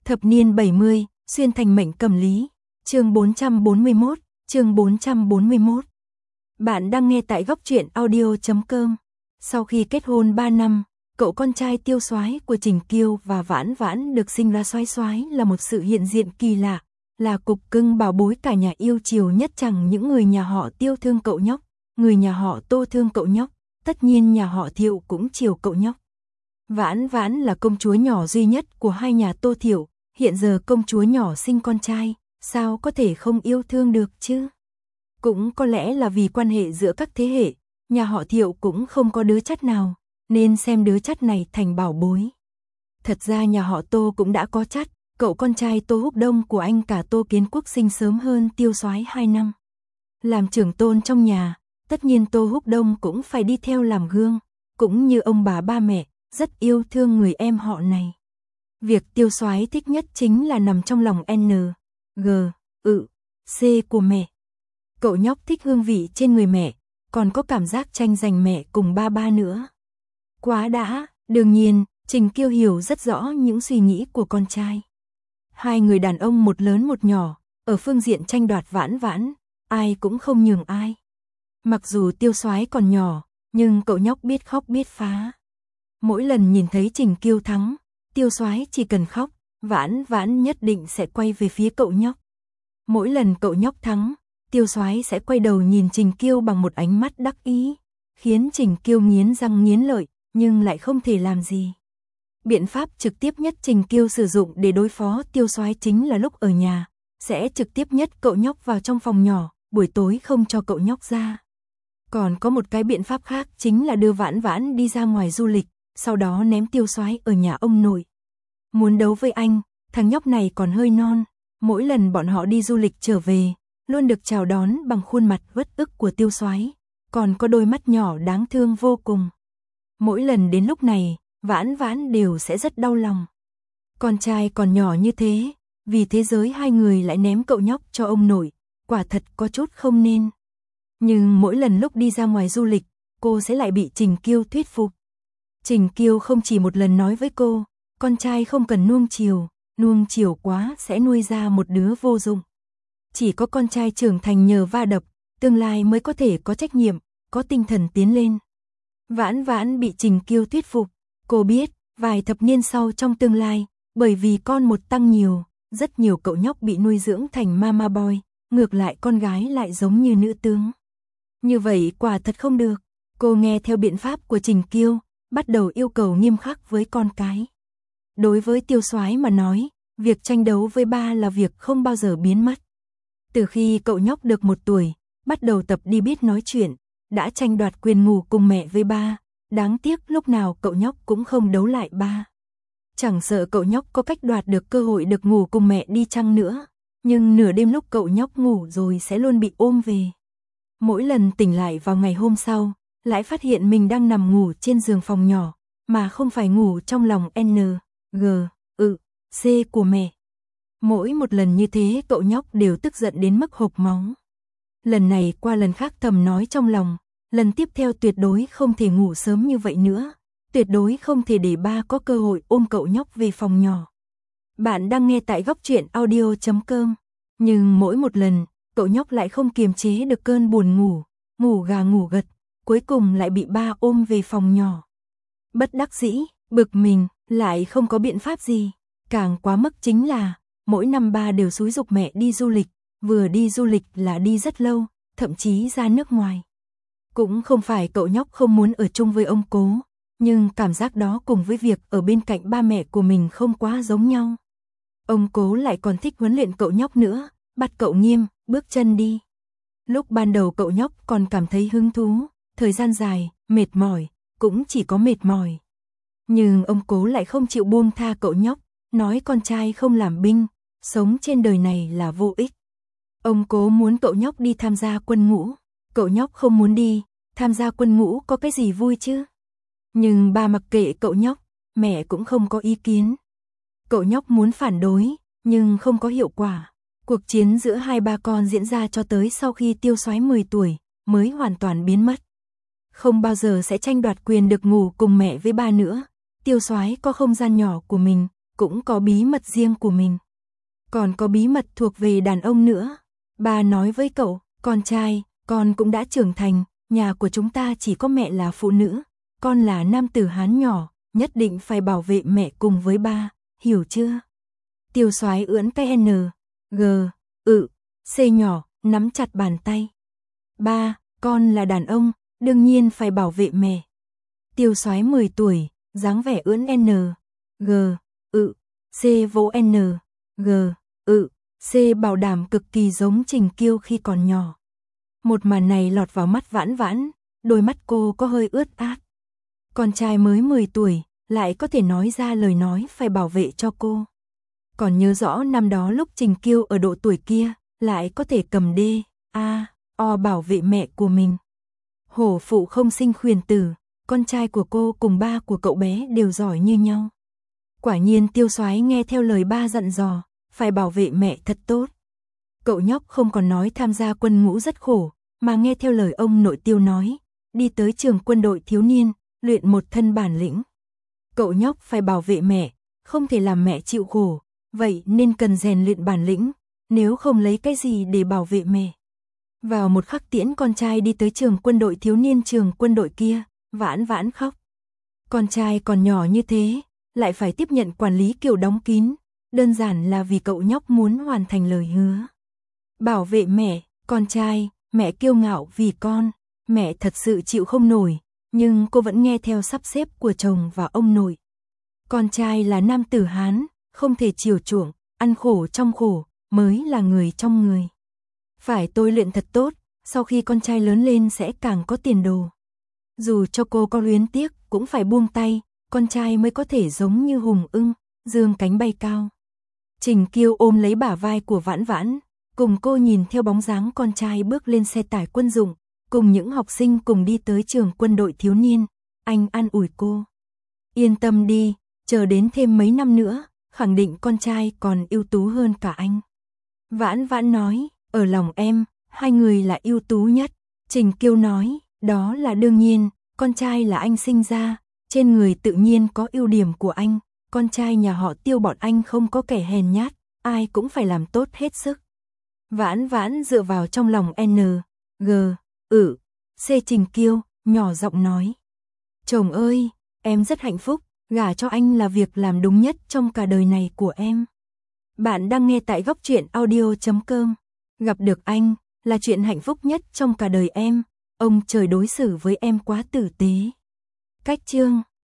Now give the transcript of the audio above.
Thập niên 70, xuyên thành mệnh cầm lý. Chương 441, chương 441. Bạn đang nghe tại góc truyện audio.com. Sau khi kết hôn 3 năm, cậu con trai Tiêu Soái của Trình Kiêu và Vãn Vãn được sinh ra Soái Soái là một sự hiện diện kỳ lạ, là cục cưng bảo bối cả nhà yêu chiều nhất, chẳng những người nhà họ Tiêu thương cậu nhóc, người nhà họ Tô thương cậu nhóc, tất nhiên nhà họ Thiệu cũng chiều cậu nhóc. Vãn Vãn là công chúa nhỏ duy nhất của hai nhà Tô Thiệu, hiện giờ công chúa nhỏ sinh con trai, sao có thể không yêu thương được chứ? Cũng có lẽ là vì quan hệ giữa các thế hệ, nhà họ Thiệu cũng không có đứa chắt nào, nên xem đứa chắt này thành bảo bối. Thật ra nhà họ Tô cũng đã có chắt, cậu con trai Tô Húc Đông của anh cả Tô Kiến Quốc sinh sớm hơn Tiêu Soái 2 năm. Làm trưởng tôn trong nhà, tất nhiên Tô Húc Đông cũng phải đi theo làm gương, cũng như ông bà ba mẹ, rất yêu thương người em họ này. Việc Tiêu Soái thích nhất chính là nằm trong lòng N, G, C của mẹ. Cậu nhóc thích hương vị trên người mẹ, còn có cảm giác tranh giành mẹ cùng ba nữa. Quá đã, đương nhiên, Trình Kiêu hiểu rất rõ những suy nghĩ của con trai. Hai người đàn ông một lớn một nhỏ, ở phương diện tranh đoạt Vãn Vãn, ai cũng không nhường ai. Mặc dù Tiêu Soái còn nhỏ, nhưng cậu nhóc biết khóc biết phá. Mỗi lần nhìn thấy Trình Kiêu thắng, Tiêu Soái chỉ cần khóc, Vãn Vãn nhất định sẽ quay về phía cậu nhóc. Mỗi lần cậu nhóc thắng, Tiêu Soái sẽ quay đầu nhìn Trình Kiêu bằng một ánh mắt đắc ý, khiến Trình Kiêu nghiến răng nghiến lợi, nhưng lại không thể làm gì. Biện pháp trực tiếp nhất Trình Kiêu sử dụng để đối phó Tiêu Soái chính là lúc ở nhà, sẽ trực tiếp nhất cậu nhóc vào trong phòng nhỏ, buổi tối không cho cậu nhóc ra. Còn có một cái biện pháp khác chính là đưa Vãn Vãn đi ra ngoài du lịch, sau đó ném Tiêu Soái ở nhà ông nội. Muốn đấu với anh, thằng nhóc này còn hơi non, mỗi lần bọn họ đi du lịch trở về, luôn được chào đón bằng khuôn mặt uất ức của Tiêu Soái, còn có đôi mắt nhỏ đáng thương vô cùng. Mỗi lần đến lúc này, Vãn Vãn đều sẽ rất đau lòng. Con trai còn nhỏ như thế, vì thế giới hai người lại ném cậu nhóc cho ông nội, quả thật có chút không nên. Nhưng mỗi lần lúc đi ra ngoài du lịch, cô sẽ lại bị Trình Kiêu thuyết phục. Trình Kiêu không chỉ một lần nói với cô, con trai không cần nuông chiều quá sẽ nuôi ra một đứa vô dụng. Chỉ có con trai trưởng thành nhờ va đập, tương lai mới có thể có trách nhiệm, có tinh thần tiến lên. Vãn Vãn bị Trình Kiêu thuyết phục, cô biết, vài thập niên sau trong tương lai, bởi vì con một tăng nhiều, rất nhiều cậu nhóc bị nuôi dưỡng thành mama boy, ngược lại con gái lại giống như nữ tướng. Như vậy quả thật không được, cô nghe theo biện pháp của Trình Kiêu, bắt đầu yêu cầu nghiêm khắc với con cái. Đối với Tiêu Soái mà nói, việc tranh đấu với ba là việc không bao giờ biến mất. Từ khi cậu nhóc được 1 tuổi, bắt đầu tập đi biết nói chuyện, đã tranh đoạt quyền ngủ cùng mẹ với ba, đáng tiếc lúc nào cậu nhóc cũng không đấu lại ba. Chẳng sợ cậu nhóc có cách đoạt được cơ hội được ngủ cùng mẹ đi chăng nữa, nhưng nửa đêm lúc cậu nhóc ngủ rồi sẽ luôn bị ôm về. Mỗi lần tỉnh lại vào ngày hôm sau, lại phát hiện mình đang nằm ngủ trên giường phòng nhỏ, mà không phải ngủ trong lòng N, G, C của mẹ. Mỗi một lần như thế cậu nhóc đều tức giận đến mức hộc máu. Lần này qua lần khác thầm nói trong lòng, lần tiếp theo tuyệt đối không thể ngủ sớm như vậy nữa, tuyệt đối không thể để ba có cơ hội ôm cậu nhóc về phòng nhỏ. Bạn đang nghe tại góc truyện audio.com, nhưng mỗi một lần, cậu nhóc lại không kiềm chế được cơn buồn ngủ, ngủ gà ngủ gật, cuối cùng lại bị ba ôm về phòng nhỏ. Bất đắc dĩ, bực mình, lại không có biện pháp gì, càng quá mức chính là, mỗi năm ba đều xúi giục mẹ đi du lịch, vừa đi du lịch là đi rất lâu, thậm chí ra nước ngoài. Cũng không phải cậu nhóc không muốn ở chung với ông cố, nhưng cảm giác đó cùng với việc ở bên cạnh ba mẹ của mình không quá giống nhau. Ông cố lại còn thích huấn luyện cậu nhóc nữa, bắt cậu nghiêm, bước chân đi. Lúc ban đầu cậu nhóc còn cảm thấy hứng thú, thời gian dài, mệt mỏi, cũng chỉ có mệt mỏi. Nhưng ông cố lại không chịu buông tha cậu nhóc, nói con trai không làm binh, sống trên đời này là vô ích. Ông cố muốn cậu nhóc đi tham gia quân ngũ, cậu nhóc không muốn đi, tham gia quân ngũ có cái gì vui chứ. Nhưng ba mặc kệ cậu nhóc, mẹ cũng không có ý kiến. Cậu nhóc muốn phản đối, nhưng không có hiệu quả. Cuộc chiến giữa hai ba con diễn ra cho tới sau khi Tiêu Soái 10 tuổi, mới hoàn toàn biến mất. Không bao giờ sẽ tranh đoạt quyền được ngủ cùng mẹ với ba nữa. Tiêu Soái có không gian nhỏ của mình, cũng có bí mật riêng của mình. Còn có bí mật thuộc về đàn ông nữa. Ba nói với cậu, con trai, con cũng đã trưởng thành, nhà của chúng ta chỉ có mẹ là phụ nữ, con là nam tử Hán nhỏ, nhất định phải bảo vệ mẹ cùng với ba, hiểu chưa? Tiêu Soái ưỡn cái N, G, C nhỏ, nắm chặt bàn tay. Ba, con là đàn ông, đương nhiên phải bảo vệ mẹ. Tiêu Soái 10 tuổi, dáng vẻ ưỡn N, G, C vỗ N, G, C bảo đảm cực kỳ giống Trình Kiêu khi còn nhỏ. Một màn này lọt vào mắt Vãn Vãn, đôi mắt cô có hơi ướt át. Con trai mới 10 tuổi, lại có thể nói ra lời nói phải bảo vệ cho cô. Còn nhớ rõ năm đó lúc Trình Kiêu ở độ tuổi kia, lại có thể cầm D, A, O bảo vệ mẹ của mình. Hổ phụ không sinh khuyển tử, con trai của cô cùng ba của cậu bé đều giỏi như nhau. Quả nhiên Tiêu Soái nghe theo lời ba dặn dò, phải bảo vệ mẹ thật tốt. Cậu nhóc không còn nói tham gia quân ngũ rất khổ, mà nghe theo lời ông nội Tiêu nói, đi tới trường quân đội thiếu niên, luyện một thân bản lĩnh. Cậu nhóc phải bảo vệ mẹ, không thể làm mẹ chịu khổ, vậy nên cần rèn luyện bản lĩnh, nếu không lấy cái gì để bảo vệ mẹ. Vào một khắc tiễn con trai đi tới trường quân đội thiếu niên trường quân đội kia, Vãn Vãn khóc. Con trai còn nhỏ như thế, lại phải tiếp nhận quản lý kiểu đóng kín, đơn giản là vì cậu nhóc muốn hoàn thành lời hứa. Bảo vệ mẹ, con trai, mẹ kiêu ngạo vì con, mẹ thật sự chịu không nổi, nhưng cô vẫn nghe theo sắp xếp của chồng và ông nội. Con trai là nam tử Hán, không thể chiều chuộng, ăn khổ trong khổ, mới là người trong người. Phải tôi luyện thật tốt, sau khi con trai lớn lên sẽ càng có tiền đồ. Dù cho cô có luyến tiếc, cũng phải buông tay, con trai mới có thể giống như hùng ưng, dương cánh bay cao. Trình Kiêu ôm lấy bả vai của Vãn Vãn, cùng cô nhìn theo bóng dáng con trai bước lên xe tải quân dụng, cùng những học sinh cùng đi tới trường quân đội thiếu niên, anh an ủi cô. Yên tâm đi, chờ đến thêm mấy năm nữa, khẳng định con trai còn ưu tú hơn cả anh. Vãn Vãn nói, ở lòng em, hai người là ưu tú nhất. Trình Kiêu nói, đó là đương nhiên, con trai là anh sinh ra, trên người tự nhiên có ưu điểm của anh, con trai nhà họ Tiêu bọn anh không có kẻ hèn nhát, ai cũng phải làm tốt hết sức. Vãn Vãn dựa vào trong lòng N, G, C Trình Kiêu, nhỏ giọng nói. Chồng ơi, em rất hạnh phúc, gả cho anh là việc làm đúng nhất trong cả đời này của em. Bạn đang nghe tại góc truyện audio.com. Gặp được anh, là chuyện hạnh phúc nhất trong cả đời em, ông trời đối xử với em quá tử tế. Cách chương